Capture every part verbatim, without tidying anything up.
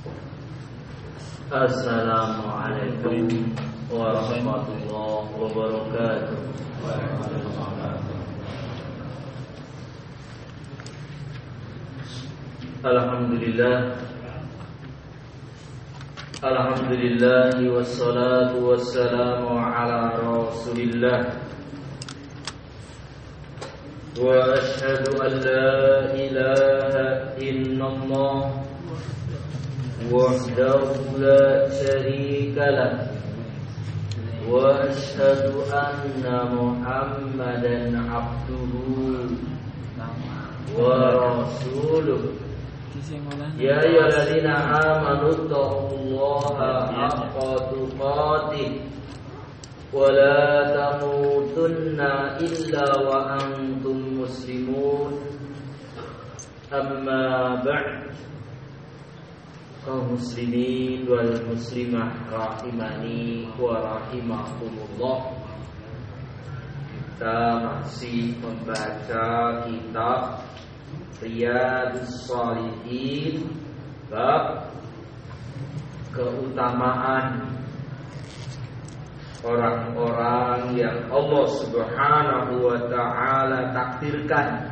Assalamualaikum warahmatullahi wabarakatuh. Alhamdulillah Alhamdulillah wassalatu wassalamu ala Rasulillah wa ashhadu an la ilaha illallah wahdahu la syarika lah wa ashhadu anna Muhammadan abduhu wa rasuluh. Ya ayyuhalladzina amanu taqullaha haqqa tuqatih wa la tamutunna illa wa antum muslimun. Amma ba'd. Kaum muslimin wal muslimah rahimani wa rahimakumullah. Kita masih membaca kitab Riyadhus Shalihin bab keutamaan orang-orang yang Allah Subhanahu wa taala takdirkan,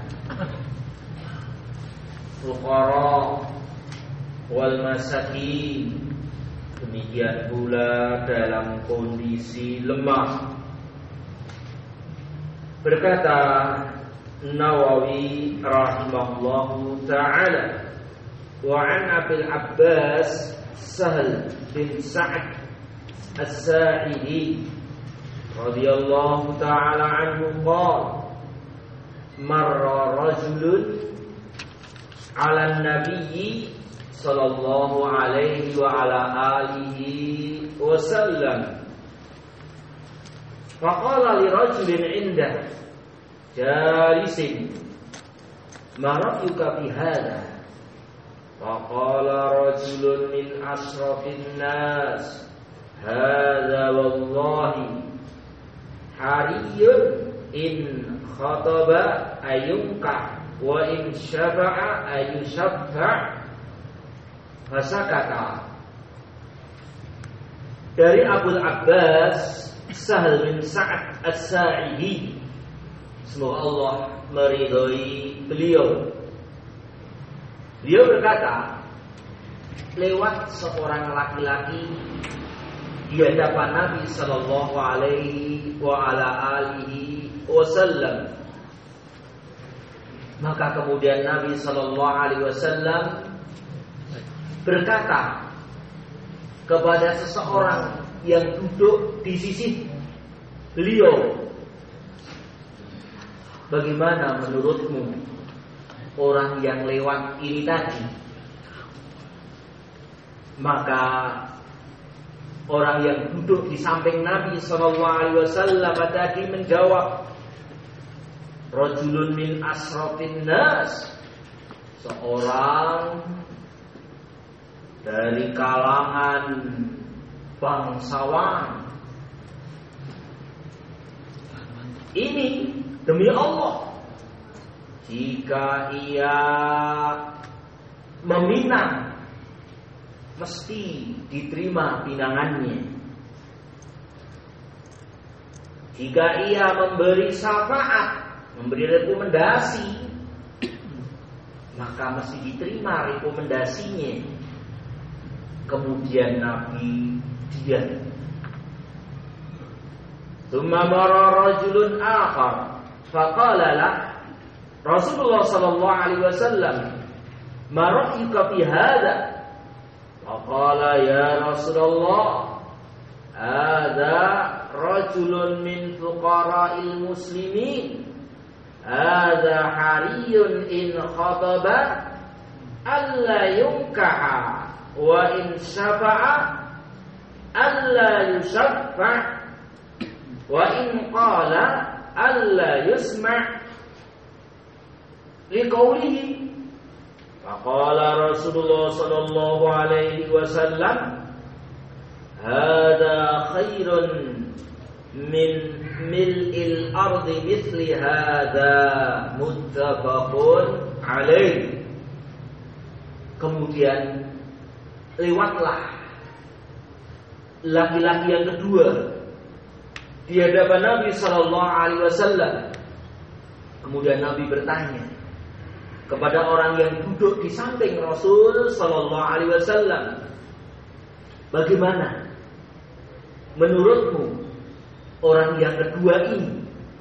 fuqara wal masakin, demikian pula dalam kondisi lemah. Berkata Nawawi rahimahullahu ta'ala, wa an Abil Abbas Sahl bin Sa'd As-Sa'idi radhiyallahu ta'ala anhu qala marra rajulun 'ala an-nabiyyi sallallahu alaihi wa ala alihi wa sallam faqala li rajulin 'indahu jalisin ma ra'yuka bi hadha faqala rajulun min asrafin nas hadha wallahi hariyun in khataba ayunka wa in syafa'a ayushaffa fasakata. Dari Abul Abbas Sahl bin Sa'd As-Sa'idi, semoga Allah meridhoi beliau. Beliau berkata, lewat seorang laki-laki di hadapan Nabi sallallahu alaihi wa ala alihi wasallam. Maka kemudian Nabi sallallahu alaihi wasallam berkata kepada seseorang yang duduk di sisi beliau, bagaimana menurutmu orang yang lewat ini tadi? Maka orang yang duduk di samping Nabi sallallahu alaihi wasallam tadi menjawab, rajulun min asrafin nas, seorang dari kalangan bangsawan. Ini demi Allah, jika ia meminang mesti diterima pinangannya. Jika ia memberi syafaat, memberi rekomendasi, maka mesti diterima rekomendasinya. Kemudian Nabi diam. Tsumma marra rajulun akhar faqala lah Rasulullah sallallahu alaihi wasallam, ma ra'yuka fi hadha? Faqala ya Rasulullah, hadha rajulun min fuqara'il muslimin, hadha hariyun in khataba alla yunkaha wa in syafa'a alla yushaffa wa in qala alla yusma' liqaulihi. Faqala Rasulullah sallallahu alaihi wasallam, hadha khairun min mil'il ardi mithli hadha muttafaqun alaih. Kemudian lewatlah laki-laki yang kedua di hadapan Nabi Sallallahu Alaihi Wasallam. Kemudian Nabi bertanya kepada orang yang duduk di samping Rasul Sallallahu Alaihi Wasallam, bagaimana menurutmu orang yang kedua ini?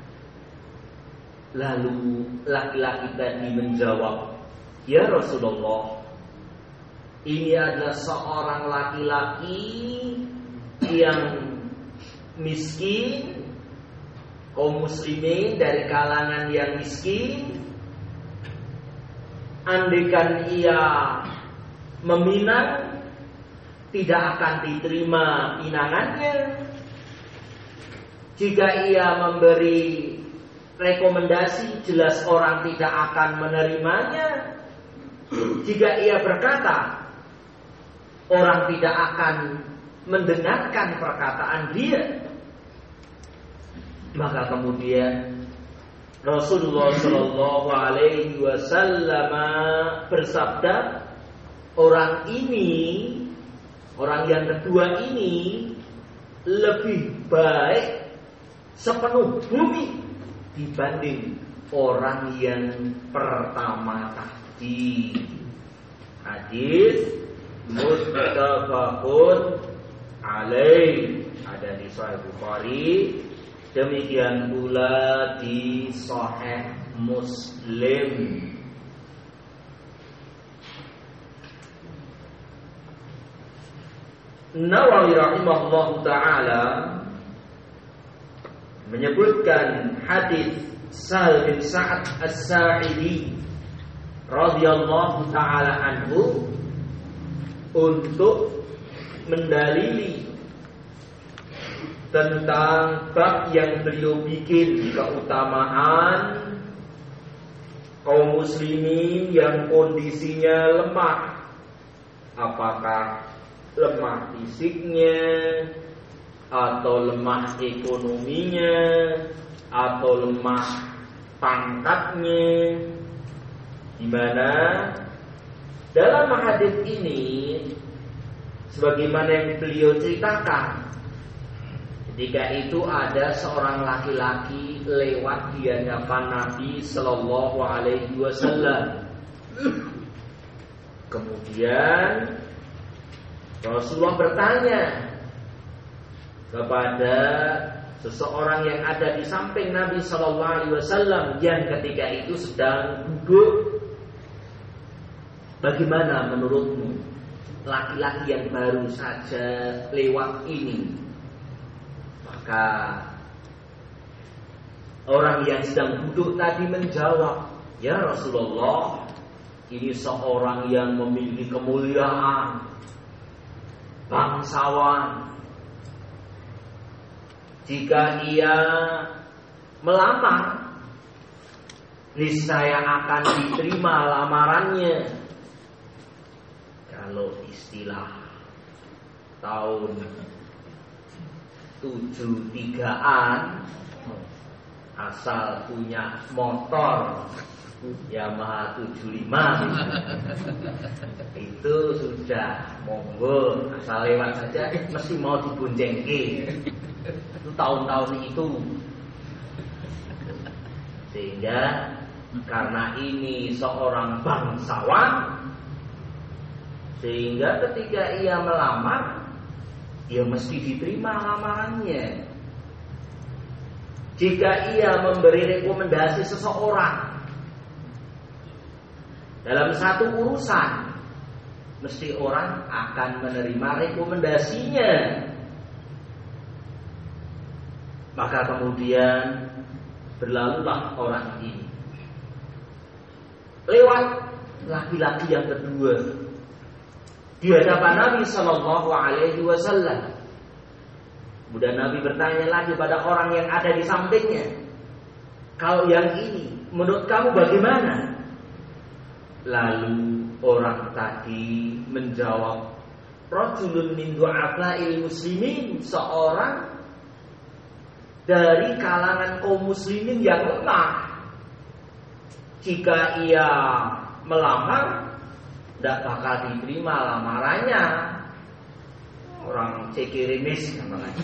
Lalu laki-laki tadi menjawab, ya Rasulullah, ini adalah seorang laki-laki yang miskin, kaum muslimin dari kalangan yang miskin. Andaikan ia meminang, tidak akan diterima pinangannya. Jika ia memberi rekomendasi, jelas orang tidak akan menerimanya. Jika ia berkata, orang tidak akan mendengarkan perkataan dia. Maka kemudian Rasulullah Shallallahu Alaihi Wasallam bersabda, orang ini, orang yang kedua ini lebih baik sepenuh bumi dibanding orang yang pertama tadi. Hadis muttafaqun alaih, ada di Sahih Bukhari. Demikian pula di Sahih Muslim. Nawawi rahimahullah ta'ala menyebutkan hadis Sahal bin Sa'ad As-Sa'idi radhiyallahu ta'ala anhu untuk mendalili tentang bab yang beliau bikin, keutamaan kaum muslimin yang kondisinya lemah, apakah lemah fisiknya atau lemah ekonominya atau lemah pangkatnya, di mana dalam hadis ini sebagaimana yang beliau ceritakan, ketika itu ada seorang laki-laki lewat di hadapan Nabi Sallallahu Alaihi Wasallam. Kemudian Rasulullah bertanya kepada seseorang yang ada di samping Nabi Sallallahu Alaihi Wasallam yang ketika itu sedang duduk, bagaimana menurutmu laki-laki yang baru saja lewat ini? Maka orang yang sedang duduk tadi menjawab, ya Rasulullah, ini seorang yang memiliki kemuliaan, bangsawan. Jika ia melamar, niscaya akan diterima lamarannya. Kalau istilah tahun tujuh tigaan, asal punya motor Yamaha tujuh lima itu sudah monggo, asal lewat saja mesti mau diboncengke. Itu tahun-tahun itu. Sehingga karena ini seorang bangsawan, sehingga ketika ia melamar, ia mesti diterima lamarannya. Jika ia memberi rekomendasi seseorang dalam satu urusan, mesti orang akan menerima rekomendasinya. Maka kemudian berlalulah orang ini lewat laki-laki yang kedua di hadapan Nabi Sallallahu Alaihi Wasallam. Kemudian Nabi bertanya lagi pada orang yang ada di sampingnya, kalau yang ini menurut kamu bagaimana? Lalu orang tadi menjawab, rajulun min du'afa'il muslimin, seorang dari kalangan kaum muslimin yang lemah. Jika ia melamar, tidak bakal diterima lamarannya. Orang cekirimis namanya.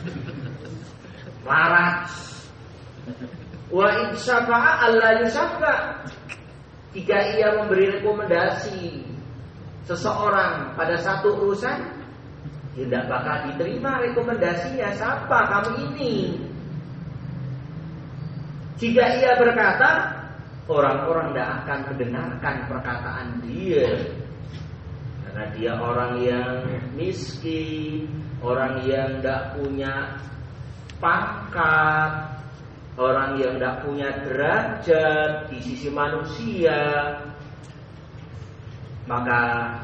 Larat. Wa in syafa'a alla yusaffa. Jika ia memberi rekomendasi seseorang pada satu urusan, ya tidak bakal diterima rekomendasinya. Siapa kamu ini? Jika ia berkata, orang-orang tidak akan mendengarkan perkataan dia, karena dia orang yang miskin, orang yang tidak punya pangkat, orang yang tidak punya derajat di sisi manusia. Maka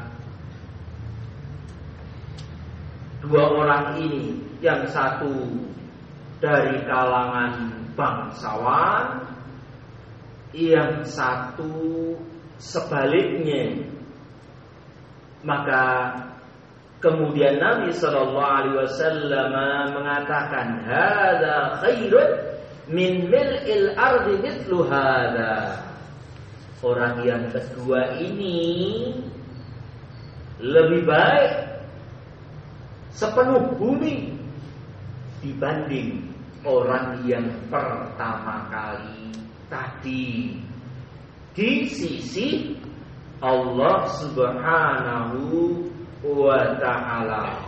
dua orang ini, yang satu dari kalangan bangsawan, yang satu sebaliknya. Maka kemudian Nabi Shallallahu Alaihi Wasallam mengatakan, "Hada khairun min mil'il ardi mithlu hada." Orang yang kedua ini lebih baik sepenuh bumi dibanding orang yang pertama kali tadi di sisi Allah Subhanahu wa ta'ala.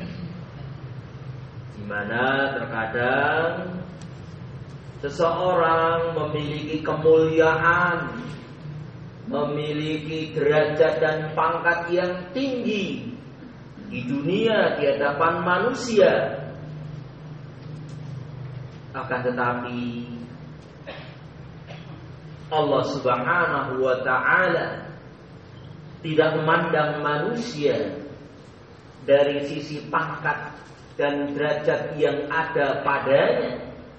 Di mana terkadang seseorang memiliki kemuliaan, memiliki derajat dan pangkat yang tinggi di dunia, di hadapan manusia. Akan tetapi Allah Subhanahu wa ta'ala tidak memandang manusia dari sisi pangkat dan derajat yang ada padanya.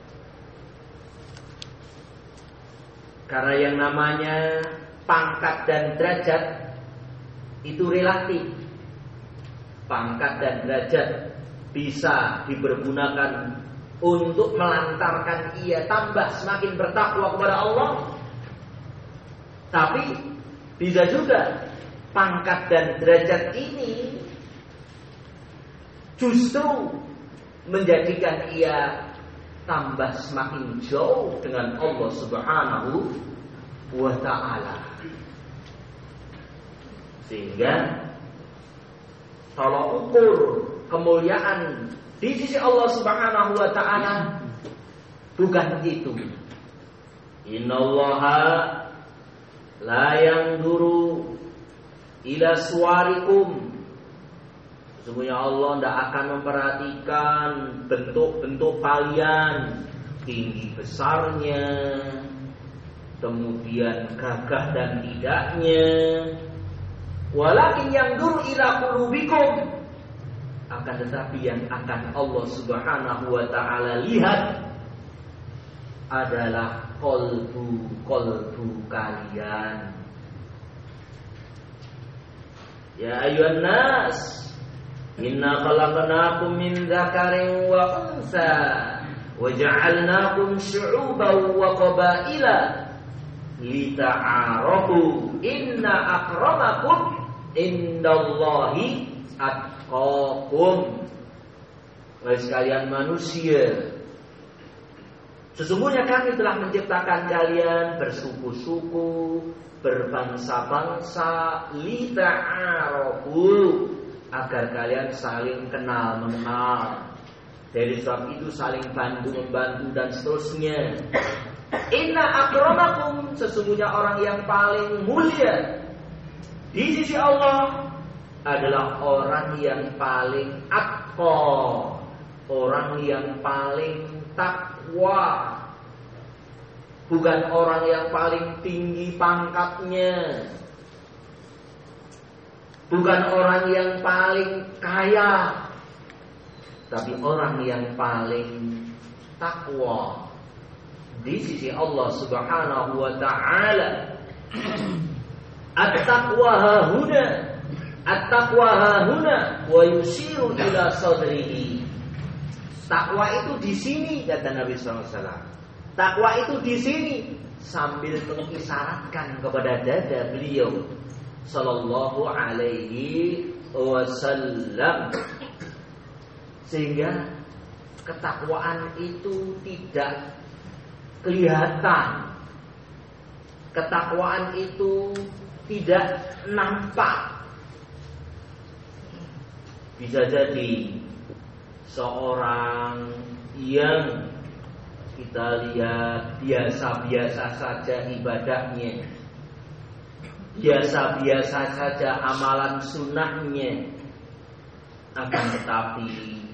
Karena yang namanya pangkat dan derajat itu relatif. Pangkat dan derajat bisa dipergunakan untuk melantarkan ia tambah semakin bertakwa kepada Allah. Tapi bisa juga pangkat dan derajat ini justru menjadikan ia tambah semakin jauh dengan Allah Subhanahu wa ta'ala. Sehingga kalau ukur kemuliaan di sisi Allah Subhanahu wa ta'ala bukan itu. Innallaha la yanzuru ila suwarikum. Sesungguhnya Allah tidak akan memperhatikan bentuk-bentuk kalian, tinggi besarnya, kemudian gagah dan tidaknya. Walakin yanzuru ila qulubikum. Akan tetapi yang akan Allah Subhanahu wa ta'ala lihat adalah kolbu-kolbu kalian. Ya ayuhan nas, inna khalaqnakum min dzakarin wa unsa wa ja'alnakum syu'uban wa qabaila lita'arafu inna akramakum indallahi atqakum. Wahai sekalian manusia, sesungguhnya kami telah menciptakan kalian bersuku-suku, berbangsa-bangsa, lita'arafu, agar kalian saling kenal mengenal. Dari sebab itu saling bantu membantu dan seterusnya. Inna akramakum, sesungguhnya orang yang paling mulia di sisi Allah adalah orang yang paling atqa, orang yang paling takwa. Bukan orang yang paling tinggi pangkatnya, bukan orang yang paling kaya, tapi orang yang paling takwa di sisi Allah Subhanahu wa ta'ala. At-taqwa hahuna, at-taqwa hahuna wa yusiru ila sadrihi. Takwa itu di sini, kata Nabi sallallahu alaihi wasallam. Takwa itu di sini, sambil mengisyaratkan kepada dada beliau. sallallahu alaihi wasallam. Sehingga ketakwaan itu tidak kelihatan. Ketakwaan itu tidak nampak. Bisa jadi seorang yang kita lihat biasa-biasa saja ibadahnya, biasa-biasa saja amalan sunnahnya, akan tetapi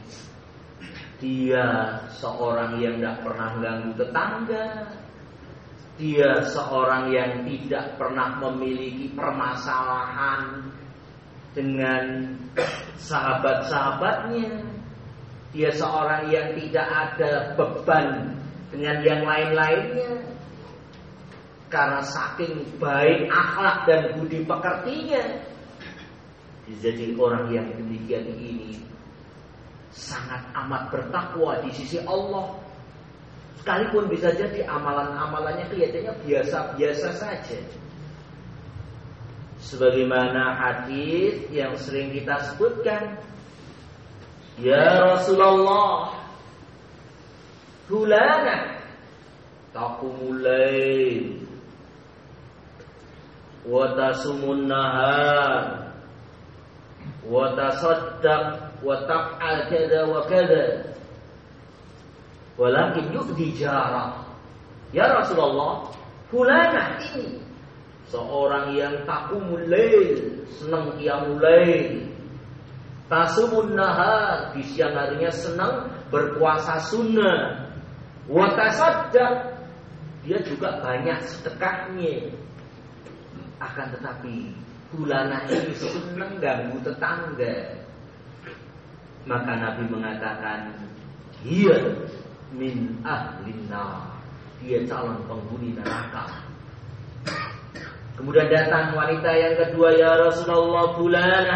dia seorang yang tidak pernah ganggu tetangga, dia seorang yang tidak pernah memiliki permasalahan dengan sahabat-sahabatnya, dia seorang yang tidak ada beban dengan yang lain-lainnya, karena saking baik akhlak dan budi pekertinya. Jadi orang yang demikian ini sangat amat bertakwa di sisi Allah. Sekalipun bisa jadi amalan-amalannya kelihatannya biasa-biasa saja. Sebagaimana hadis yang sering kita sebutkan, ya Rasulullah, fulana taqumul lail wa tasumun nahar wa tasaddaq wa taf'al kada wa kada walakin yu'di jarah. Ya Rasulullah, fulana ini seorang yang taqumul lail, senang qiyamul lail, tasumun nahar, di siang harinya senang berpuasa sunnah, wa tasaddaq, dia juga banyak sedekahnya. Akan tetapi fulana ini senang ganggu tetangga. Maka Nabi mengatakan, dia min ahlin nar, dia calon penghuni neraka. Kemudian datang wanita yang kedua, ya Rasulullah, fulana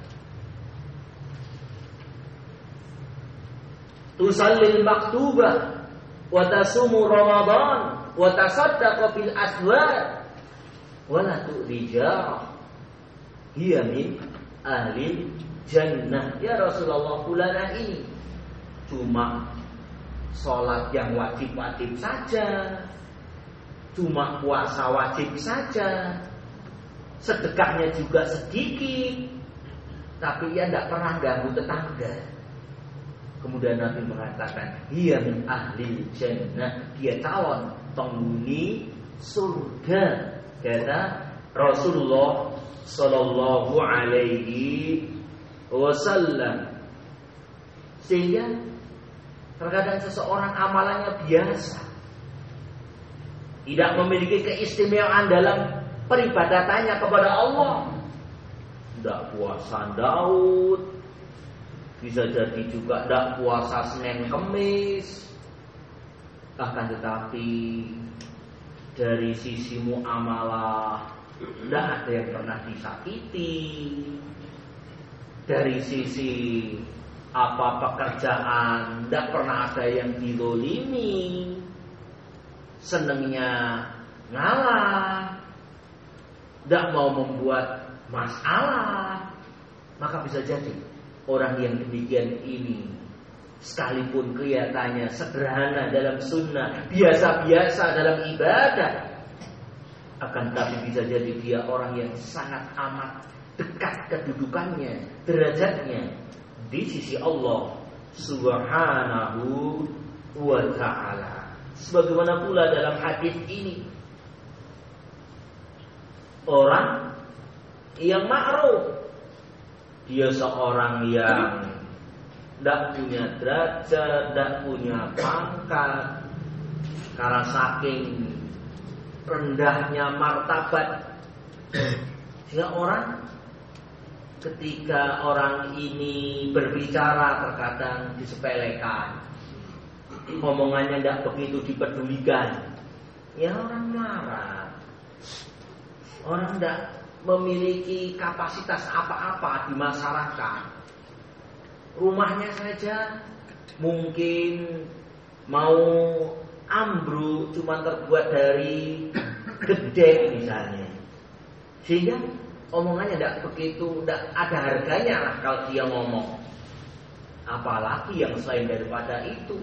tusallil maktubah wa tasumu ramadan wa tasaddaqu bil aswad wa la tu'rija, hiya min ahli jannah. Ya Rasulullah, fulana ini cuma sholat yang wajib-wajib saja, cuma puasa wajib saja, sedekahnya juga sedikit, tapi ia tidak pernah ganggu tetangga. Kemudian Nabi mengatakan, dia min ahli jannah, dia calon penghuni surga, kata Rasulullah sallallahu alaihi wasallam. Sehingga terkadang seseorang amalannya biasa, tidak memiliki keistimewaan dalam peribadatannya kepada Allah. Tidak puasa Daud, bisa jadi juga tidak puasa Senin Kemis. Akan tetapi dari sisi muamalah tidak ada yang pernah disakiti. Dari sisi apa pekerjaan tidak pernah ada yang dizalimi. Senangnya ngalah, tidak mau membuat masalah. Maka bisa jadi orang yang demikian ini, sekalipun kelihatannya sederhana dalam sunnah, biasa-biasa dalam ibadah, akan tapi bisa jadi dia orang yang sangat amat dekat kedudukannya, derajatnya di sisi Allah Subhanahu wa ta'ala. Sebagaimana pula dalam hadis ini, orang yang ma'ruf, dia seorang yang tidak punya derajat, tidak punya pangkat, karena saking rendahnya martabat, sehingga orang ketika orang ini berbicara terkadang disepelekan, ngomongannya tidak begitu dipedulikan, ya orang marah. Orang tidak memiliki kapasitas apa-apa di masyarakat. Rumahnya saja mungkin mau ambruk cuma terbuat dari gedek misalnya, sehingga omongannya tidak begitu, tidak ada harganya lah kalau dia ngomong. Apalagi yang selain daripada itu,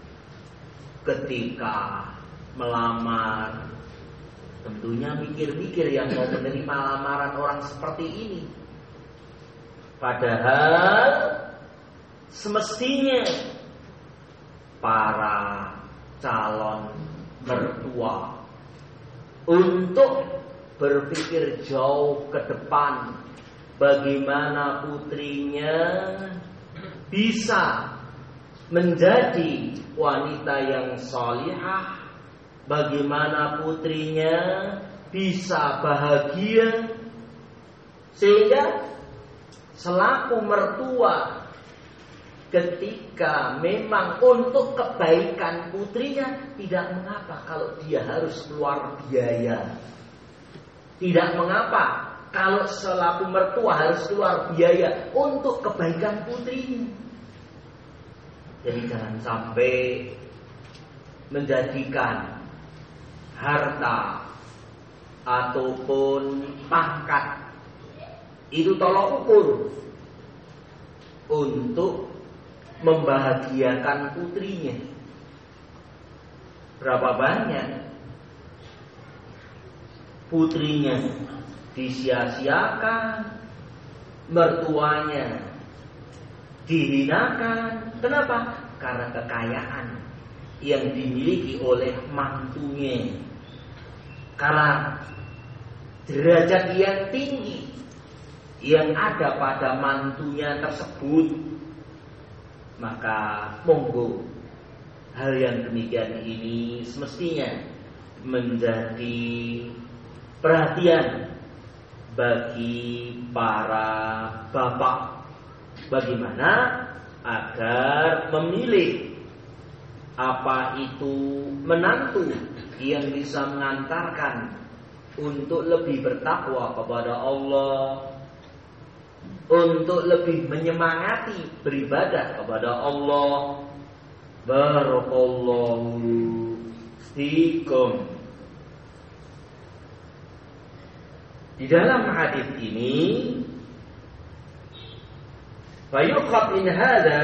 ketika melamar, tentunya mikir-mikir yang mau menerima lamaran orang seperti ini. Padahal semestinya para calon mertua untuk berpikir jauh ke depan, bagaimana putrinya bisa menjadi wanita yang salihah, bagaimana putrinya bisa bahagia, sehingga selaku mertua ketika memang untuk kebaikan putrinya, tidak mengapa kalau dia harus keluar biaya. Tidak mengapa kalau selaku mertua harus keluar biaya untuk kebaikan putrinya. Jadi jangan sampai menjadikan harta ataupun pangkat itu tolak ukur untuk membahagiakan putrinya. Berapa banyak putrinya disia-siakan, mertuanya dihinakan. Kenapa? Karena kekayaan yang dimiliki oleh mantunya, karena derajat yang tinggi yang ada pada mantunya tersebut. Maka monggo hal yang demikian ini semestinya menjadi perhatian bagi para bapak, bagaimana agar memilih apa itu menantu yang bisa mengantarkan untuk lebih bertakwa kepada Allah, untuk lebih menyemangati beribadah kepada Allah. Barakallahu fikum. Di dalam hadis ini, fayuqad in hada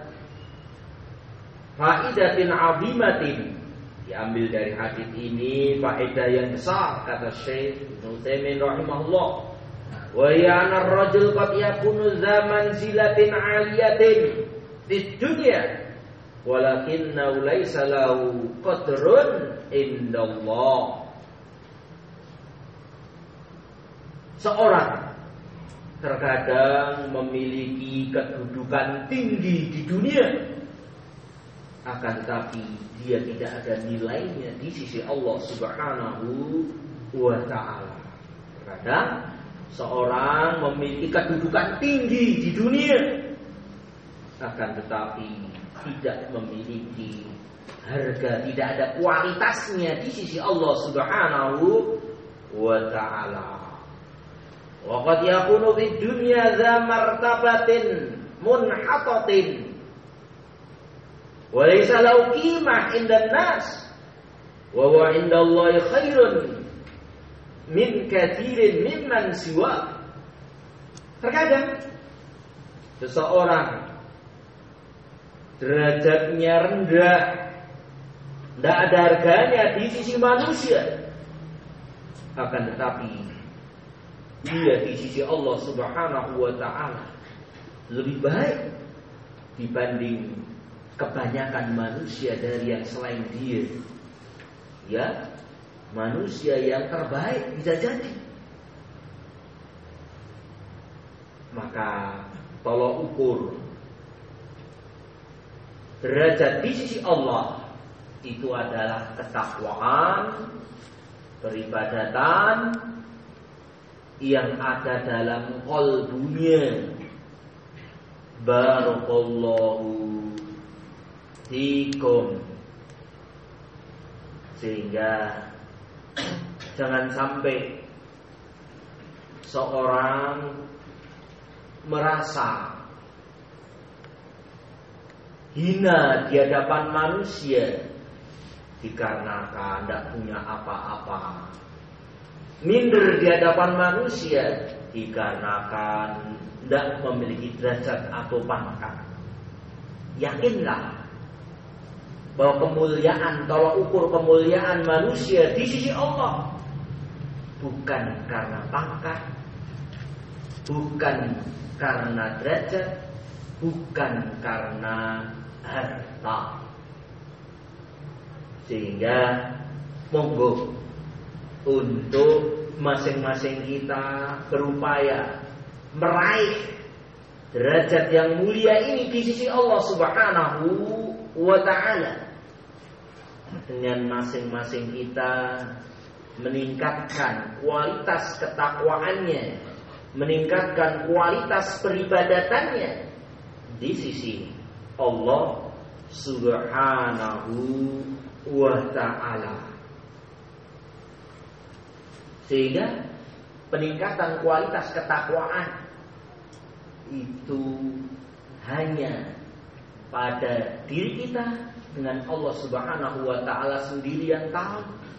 faidatin azimatin. Diambil dari hadis ini faedah yang besar, kata Syekh Ibnu Utsaimin rahimahullah. Wa yana ar-rajul qad yakunu zaman zilatin 'aliyatin di dunya walakinna laysa lahu qadrun indallah. Seorang terkadang memiliki kedudukan tinggi di dunia, akan tetapi dia tidak ada nilainya di sisi Allah Subhanahu wa ta'ala. Terkadang seorang memiliki kedudukan tinggi di dunia, akan tetapi tidak memiliki harga, tidak ada kualitasnya di sisi Allah Subhanahu wa ta'ala. Wa qad yakunu fid dunya dza martabatin munhatatin wa laysa lahu qimah indan nas wa huwa indallahi khairun min katsirin mimman siwa. Terkadang seseorang derajatnya rendah, tidak ada harganya di sisi manusia, akan tetapi dia di sisi Allah Subhanahu wa ta'ala lebih baik dibanding kebanyakan manusia dari yang selain dia. Ya, manusia yang terbaik bisa jadi. Maka tolok ukur derajat di sisi Allah itu adalah ketakwaan, peribadatan yang ada dalam qalbunya. Barakallahu fikum. Sehingga jangan sampai seorang merasa hina di hadapan manusia dikarenakan tidak punya apa-apa, minder di hadapan manusia dikarenakan tidak memiliki derajat atau pangkat. Yakinlah bahwa kemuliaan, tolak ukur kemuliaan manusia di sisi Allah bukan karena pangkat, bukan karena derajat, bukan karena harta. Sehingga monggo untuk masing-masing kita berupaya meraih derajat yang mulia ini di sisi Allah Subhanahu wa ta'ala, dengan masing-masing kita meningkatkan kualitas ketakwaannya, meningkatkan kualitas peribadatannya di sisi Allah Subhanahu wa ta'ala. Sehingga peningkatan kualitas ketakwaan itu hanya pada diri kita, dengan Allah Subhanahu wa ta'ala sendiri yang tahu.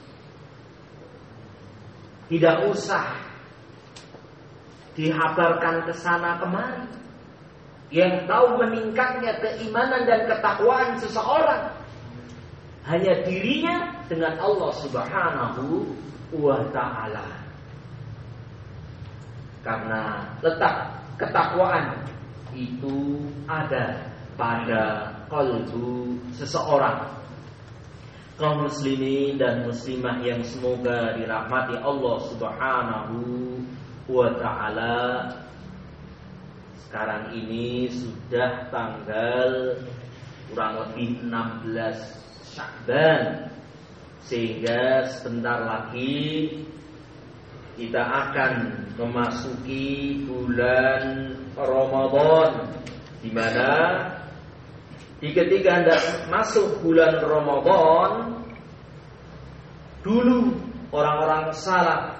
Tidak usah dihabarkan ke sana kemari. Yang tahu meningkatnya keimanan dan ketakwaan seseorang hanya dirinya dengan Allah Subhanahu wa ta'ala. Karena letak ketakwaan itu ada pada qalbu seseorang. Kaum muslimin dan muslimah yang semoga dirahmati Allah Subhanahu wa ta'ala, sekarang ini sudah tanggal kurang lebih enam belas Sya'ban, sehingga sebentar lagi kita akan memasuki bulan Ramadan, di mana di ketika hendak masuk bulan Ramadan, dulu orang-orang salaf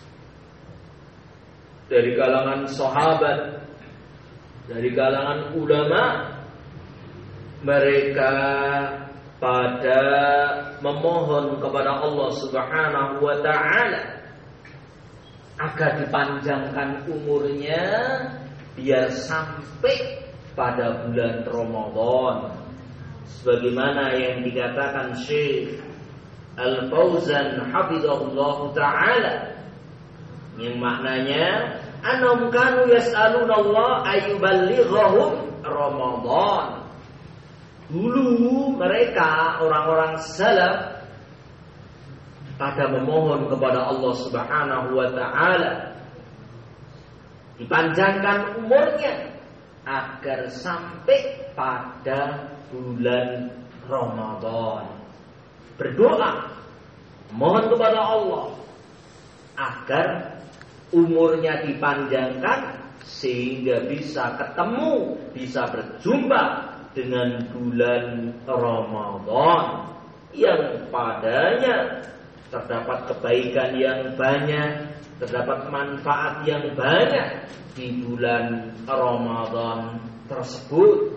dari kalangan sahabat, dari kalangan ulama, mereka pada memohon kepada Allah Subhanahu wa ta'ala agar dipanjangkan umurnya biar sampai pada bulan Ramadan, sebagaimana yang dikatakan Syekh Al-Fauzan hafizahullah ta'ala, yang maknanya annahum kanu yas'aluna Allah ayyuballighahum Ramadan. Dulu mereka orang-orang salaf pada memohon kepada Allah Subhanahu wa ta'ala dipanjangkan umurnya agar sampai pada bulan Ramadan. Berdoa, mohon kepada Allah agar umurnya dipanjangkan sehingga bisa ketemu, bisa berjumpa dengan bulan Ramadan yang padanya terdapat kebaikan yang banyak, terdapat manfaat yang banyak di bulan Ramadan tersebut.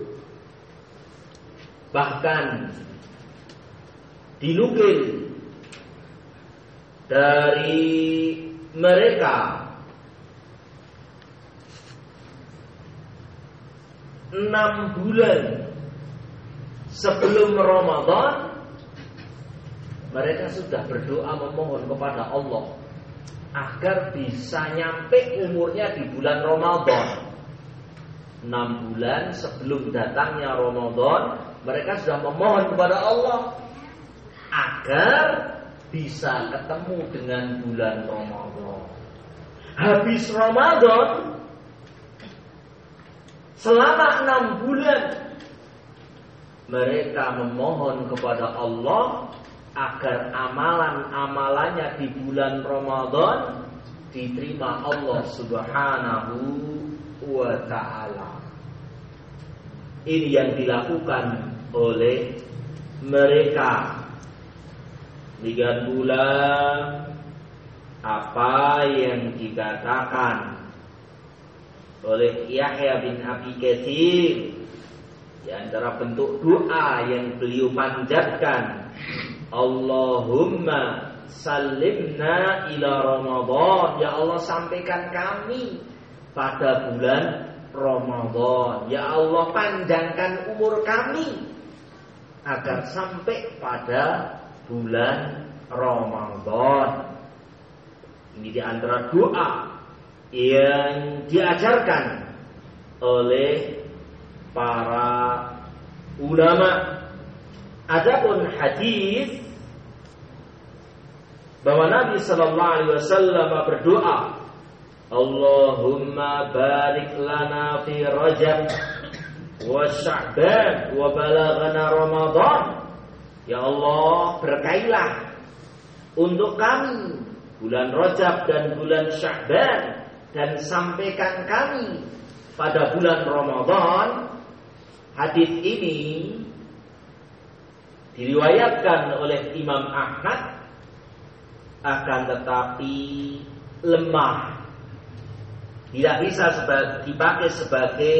Bahkan dinukil dari mereka enam bulan sebelum Ramadan mereka sudah berdoa memohon kepada Allah agar bisa nyampe umurnya di bulan Ramadan. Enam bulan sebelum datangnya Ramadan, mereka sudah memohon kepada Allah agar bisa ketemu dengan bulan Ramadan. Habis Ramadan, selama enam bulan mereka memohon kepada Allah agar amalan-amalannya di bulan Ramadan diterima Allah Subhanahu wa ta'ala. Ini yang dilakukan oleh mereka. Demikian pula apa yang dikatakan oleh Yahya bin Abi Katsir di antara bentuk doa yang beliau panjatkan, Allahumma salimna ila Ramadan. Ya Allah, sampaikan kami pada bulan Ramadan. Ya Allah, panjangkan umur kami agar sampai pada bulan Ramadan. Ini di antara doa yang diajarkan oleh para ulama. Adapun hadis bahwa Nabi sallallahu alaihi wasallam berdoa, Allahumma barik lana fi Rajab wa Sya'ban wa balaghana Ramadan. Ya Allah, berkailah untuk kami bulan Rajab dan bulan Sya'ban, dan sampaikan kami pada bulan Ramadan. Hadis ini diriwayatkan oleh Imam Ahmad, akan tetapi lemah, tidak bisa sebagai, dipakai sebagai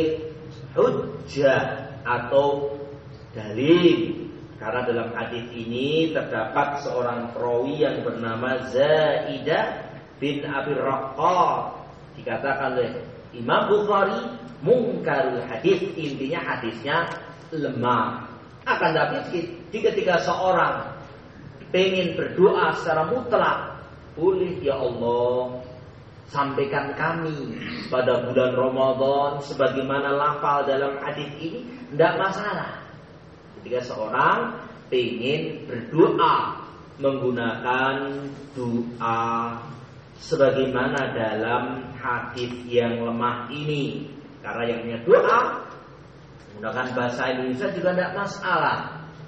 hujjah atau dalil, karena dalam hadis ini terdapat seorang perawi yang bernama Zaidah bin Abi Raqqah. Dikatakan oleh Imam Bukhari mungkarul hadis, intinya hadisnya lemah. Akan tapi ketika seorang pengen berdoa secara mutlak, boleh, ya Allah, sampaikan kami pada bulan Ramadan sebagaimana lafal dalam hadis ini, tidak masalah. Ketika seorang pengen berdoa menggunakan doa sebagaimana dalam hadis yang lemah ini, karena yang punya doa menggunakan bahasa Indonesia juga tidak masalah.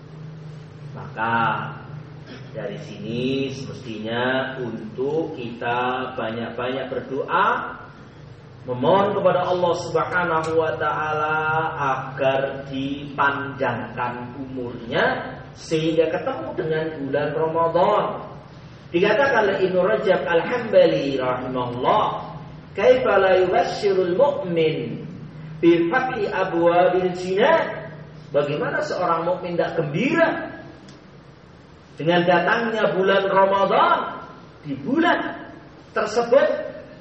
Maka dari sini semestinya untuk kita banyak-banyak berdoa, memohon kepada Allah Subhanahu wa taala agar dipanjangkan umurnya sehingga ketemu dengan bulan Ramadan. Dikatakan oleh Ibnu Rajab Al-Hambali rahimahullah, kaifa la yubashshirul mu'min bi fathi abwabil jinan? Bagaimana seorang mukmin tidak gembira dengan datangnya bulan Ramadan? Di bulan tersebut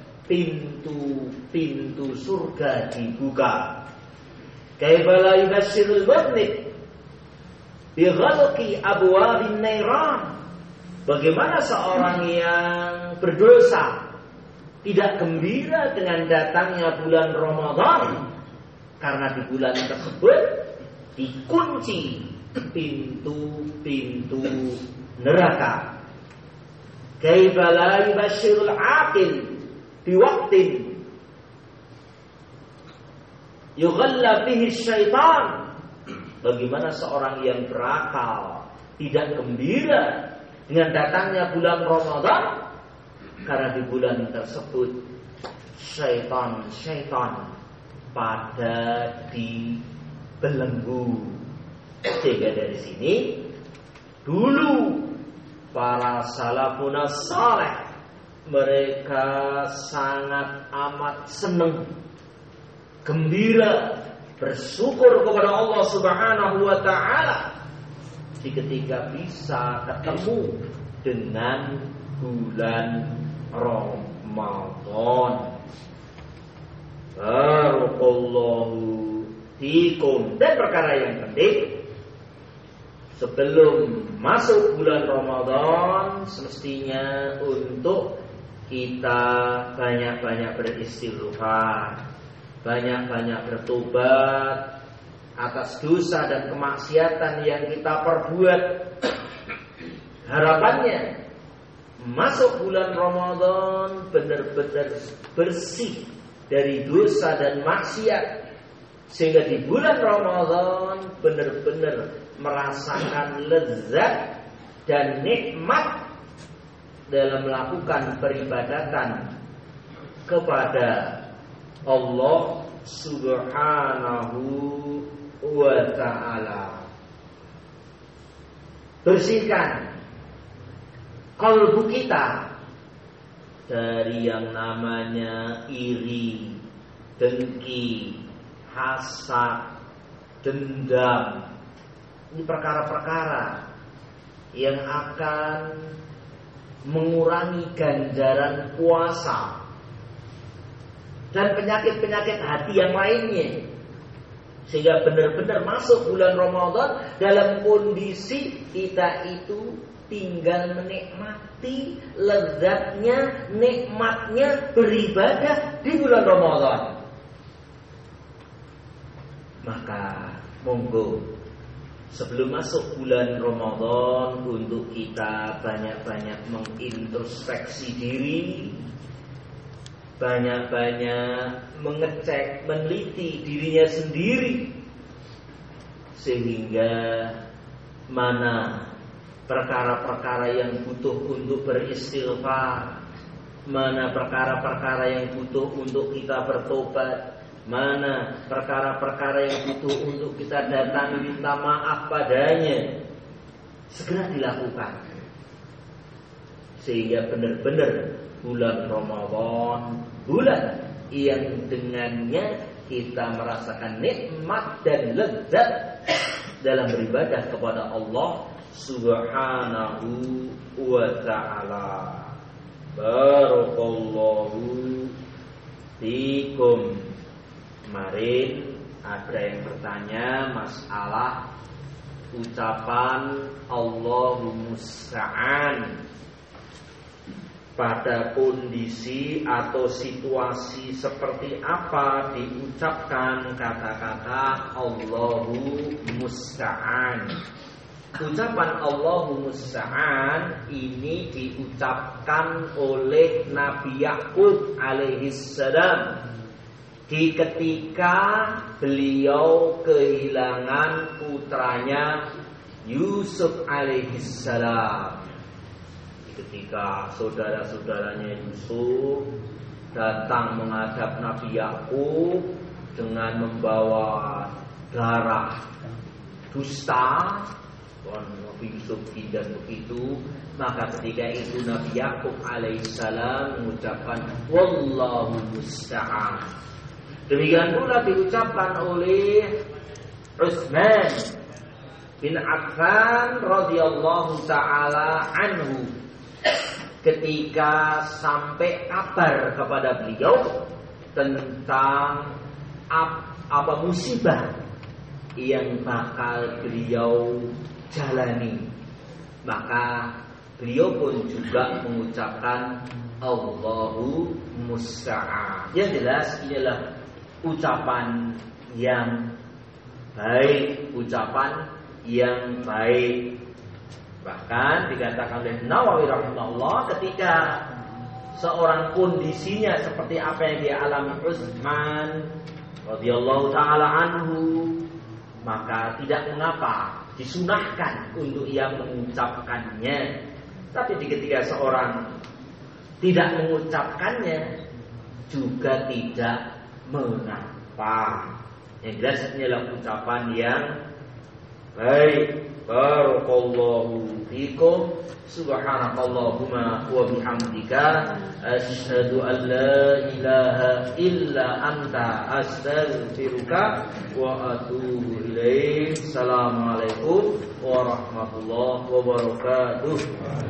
pintu-pintu surga dibuka. Kaifa la yubashshirul mu'min bi ghalqi abwabin nairan? Bagaimana seorang yang berdosa tidak gembira dengan datangnya bulan Ramadan? Karena di bulan tersebut dikunci pintu-pintu neraka. Kaifa la yubashshirul aqil bi waqtin yughalla fihi syaitan? Bagaimana seorang yang berakal tidak gembira dengan datangnya bulan Ramadan? Karena di bulan tersebut syaitan-syaitan pada dibelenggu. Sehingga dari sini dulu para salafun saleh mereka sangat amat senang, gembira, bersyukur kepada Allah Subhanahu wa taala ketika bisa ketemu dengan bulan Ramadan. Barakallahu fikum. Dan perkara yang penting, sebelum masuk bulan Ramadan semestinya untuk kita banyak-banyak beristighfar, banyak-banyak bertobat atas dosa dan kemaksiatan yang kita perbuat. Harapannya masuk bulan Ramadan benar-benar bersih dari dosa dan maksiat, sehingga di bulan Ramadan benar-benar merasakan lezat dan nikmat dalam melakukan peribadatan kepada Allah Subhanahu wa ta'ala. Bersihkan kalbu kita dari yang namanya iri, dengki, hasad, dendam. Ini perkara-perkara yang akan mengurangi ganjaran puasa dan penyakit-penyakit hati yang lainnya, sehingga benar-benar masuk bulan Ramadan dalam kondisi kita itu tinggal menikmati lezatnya, nikmatnya beribadah di bulan Ramadan. Maka monggo sebelum masuk bulan Ramadan untuk kita banyak-banyak mengintrospeksi diri, banyak-banyak mengecek, meneliti dirinya sendiri, sehingga mana perkara-perkara yang butuh untuk beristighfar, mana perkara-perkara yang butuh untuk kita bertobat, mana perkara-perkara yang butuh untuk kita datang minta maaf padanya, segera dilakukan, sehingga benar-benar bulan Ramadan, bulan yang dengannya kita merasakan nikmat dan lezat dalam beribadah kepada Allah Subhanahu wa ta'ala. Barakallahu fikum. Kemarin ada yang bertanya masalah ucapan Allahumma musta'an pada kondisi atau situasi seperti apa diucapkan kata-kata Allahu musta'an. Ucapan Allahu musta'an ini diucapkan oleh Nabi Yakub alaihissalam di ketika beliau kehilangan putranya Yusuf alaihissalam. Ketika saudara-saudaranya Yusuf datang menghadap Nabi Yakub dengan membawa darah dusta, Nabi Yusuf tidak begitu, maka ketika itu Nabi Yakub alaihissalam mengucapkan wallahu musta'an. Demikian pula diucapkan oleh Utsman bin Affan radhiyallahu taala anhu ketika sampai kabar kepada beliau tentang apa musibah yang bakal beliau jalani, maka beliau pun juga mengucapkan Allahu musta'an. Yang jelas inilah ucapan yang baik, ucapan yang baik. Bahkan dikatakan oleh Nawawi rahimahullah, ketika seorang kondisinya seperti apa yang dia alami Utsman radhiyallahu taala anhu, maka tidak mengapa disunahkan untuk ia mengucapkannya. Tapi ketika seorang tidak mengucapkannya juga tidak mengapa. Yang jelas inilah ucapan yang baik. Barakallahu fikum. Subhanakallahumma wa bihamdika asyhadu an la ilaha illa anta astaghfiruka wa atubu ilaik. Assalamualaikum warahmatullahi wabarakatuh.